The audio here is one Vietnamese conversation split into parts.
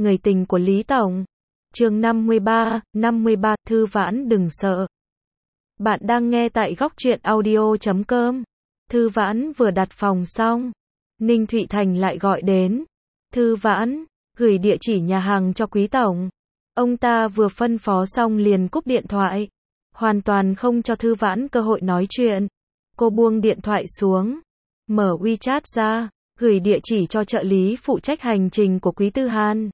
Người tình của Lý Tổng. Chương 53, Thư Vãn đừng sợ. Bạn đang nghe tại góc truyện audio.com. Thư Vãn vừa đặt phòng xong, Ninh Thụy Thành lại gọi đến. Thư Vãn, gửi địa chỉ nhà hàng cho Quý Tổng. Ông ta vừa phân phó xong liền cúp điện thoại, hoàn toàn không cho Thư Vãn cơ hội nói chuyện. Cô buông điện thoại xuống, mở WeChat ra, gửi địa chỉ cho trợ lý phụ trách hành trình của Quý Tư Hàn.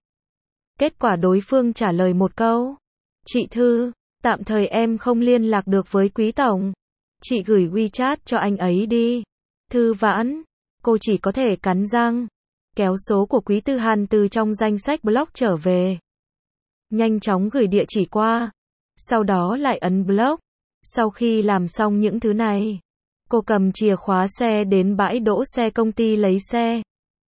Kết quả đối phương trả lời một câu: "Chị Thư, tạm thời em không liên lạc được với Quý Tổng. Chị gửi WeChat cho anh ấy đi." Thư Vãn, cô chỉ có thể cắn răng, kéo số của Quý Tư Hàn từ trong danh sách block trở về. Nhanh chóng gửi địa chỉ qua, sau đó lại ấn block. Sau khi làm xong những thứ này, cô cầm chìa khóa xe đến bãi đỗ xe công ty lấy xe.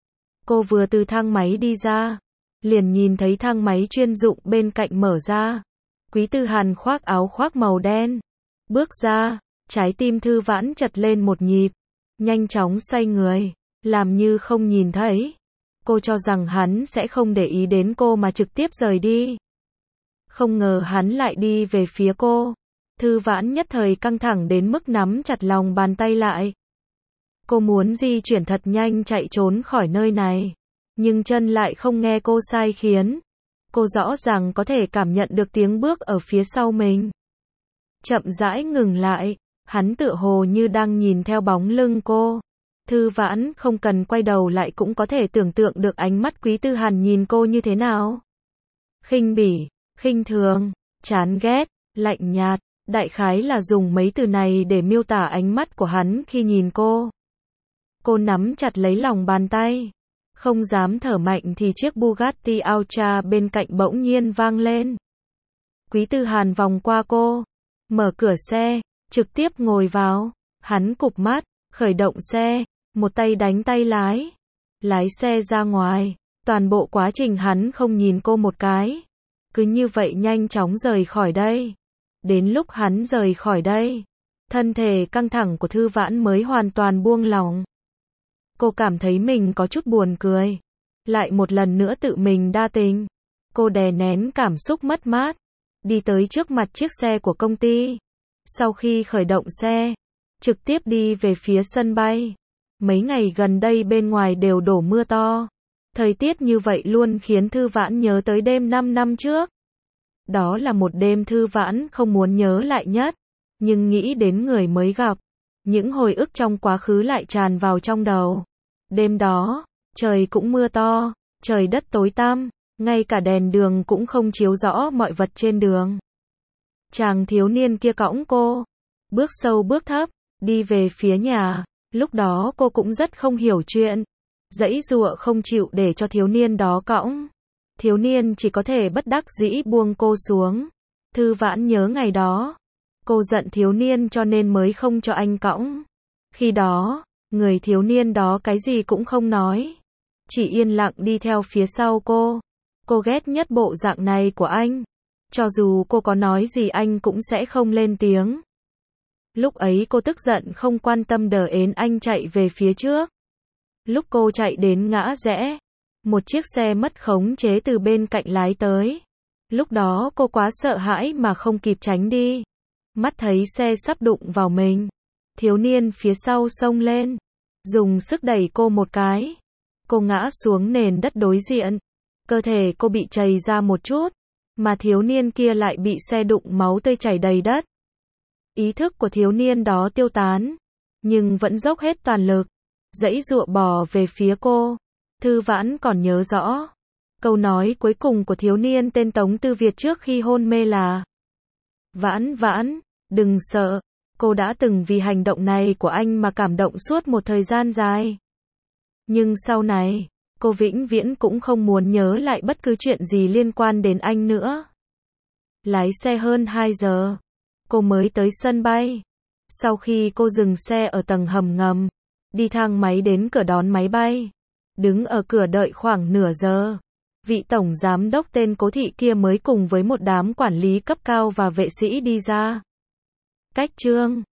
Cô vừa từ thang máy đi ra, liền nhìn thấy thang máy chuyên dụng bên cạnh mở ra. Quý Tư Hàn khoác áo khoác màu đen, bước ra, trái tim Thư Vãn chật lên một nhịp, nhanh chóng xoay người, làm như không nhìn thấy. Cô cho rằng hắn sẽ không để ý đến cô mà trực tiếp rời đi. Không ngờ hắn lại đi về phía cô. Thư Vãn nhất thời căng thẳng đến mức nắm chặt lòng bàn tay lại. Cô muốn di chuyển thật nhanh chạy trốn khỏi nơi này, nhưng chân lại không nghe cô sai khiến. Cô rõ ràng có thể cảm nhận được tiếng bước ở phía sau mình. Chậm rãi ngừng lại, hắn tựa hồ như đang nhìn theo bóng lưng cô. Thư Vãn không cần quay đầu lại cũng có thể tưởng tượng được ánh mắt Quý Tư Hàn nhìn cô như thế nào. Khinh bỉ, khinh thường, chán ghét, lạnh nhạt, đại khái là dùng mấy từ này để miêu tả ánh mắt của hắn khi nhìn cô. Cô nắm chặt lấy lòng bàn tay, không dám thở mạnh thì chiếc Bugatti Outra bên cạnh bỗng nhiên vang lên. Quý Tư Hàn vòng qua cô, mở cửa xe, trực tiếp ngồi vào. Hắn cụp mắt, khởi động xe, một tay đánh tay lái, lái xe ra ngoài. Toàn bộ quá trình hắn không nhìn cô một cái, cứ như vậy nhanh chóng rời khỏi đây. Đến lúc hắn rời khỏi đây, thân thể căng thẳng của Thư Vãn mới hoàn toàn buông lỏng. Cô cảm thấy mình có chút buồn cười, lại một lần nữa tự mình đa tình. Cô đè nén cảm xúc mất mát, đi tới trước mặt chiếc xe của công ty. Sau khi khởi động xe, trực tiếp đi về phía sân bay. Mấy ngày gần đây bên ngoài đều đổ mưa to. Thời tiết như vậy luôn khiến Thư Vãn nhớ tới đêm 5 năm trước. Đó là một đêm Thư Vãn không muốn nhớ lại nhất, nhưng nghĩ đến người mới gặp, những hồi ức trong quá khứ lại tràn vào trong đầu. Đêm đó, trời cũng mưa to, trời đất tối tăm, ngay cả đèn đường cũng không chiếu rõ mọi vật trên đường. Chàng thiếu niên kia cõng cô, bước sâu bước thấp, đi về phía nhà. Lúc đó cô cũng rất không hiểu chuyện, giãy giụa không chịu để cho thiếu niên đó cõng. Thiếu niên chỉ có thể bất đắc dĩ buông cô xuống. Thư Vãn nhớ ngày đó, cô giận thiếu niên cho nên mới không cho anh cõng. Khi đó, người thiếu niên đó cái gì cũng không nói, chỉ yên lặng đi theo phía sau cô. Cô ghét nhất bộ dạng này của anh. Cho dù cô có nói gì anh cũng sẽ không lên tiếng. Lúc ấy cô tức giận không quan tâm đờ ến anh chạy về phía trước. Lúc cô chạy đến ngã rẽ, một chiếc xe mất khống chế từ bên cạnh lái tới. Lúc đó cô quá sợ hãi mà không kịp tránh đi. Mắt thấy xe sắp đụng vào mình, thiếu niên phía sau xông lên, dùng sức đẩy cô một cái. Cô ngã xuống nền đất đối diện. Cơ thể cô bị trầy ra một chút, mà thiếu niên kia lại bị xe đụng máu tươi chảy đầy đất. Ý thức của thiếu niên đó tiêu tán, nhưng vẫn dốc hết toàn lực, giãy giụa bò về phía cô. Thư Vãn còn nhớ rõ, câu nói cuối cùng của thiếu niên tên Tống Tư Việt trước khi hôn mê là: "Vãn Vãn, đừng sợ." Cô đã từng vì hành động này của anh mà cảm động suốt một thời gian dài. Nhưng sau này, cô vĩnh viễn cũng không muốn nhớ lại bất cứ chuyện gì liên quan đến anh nữa. Lái xe hơn 2 giờ, cô mới tới sân bay. Sau khi cô dừng xe ở tầng hầm ngầm, đi thang máy đến cửa đón máy bay, đứng ở cửa đợi khoảng nửa giờ, vị tổng giám đốc tên Cố Thị kia mới cùng với một đám quản lý cấp cao và vệ sĩ đi ra. Cách Trương,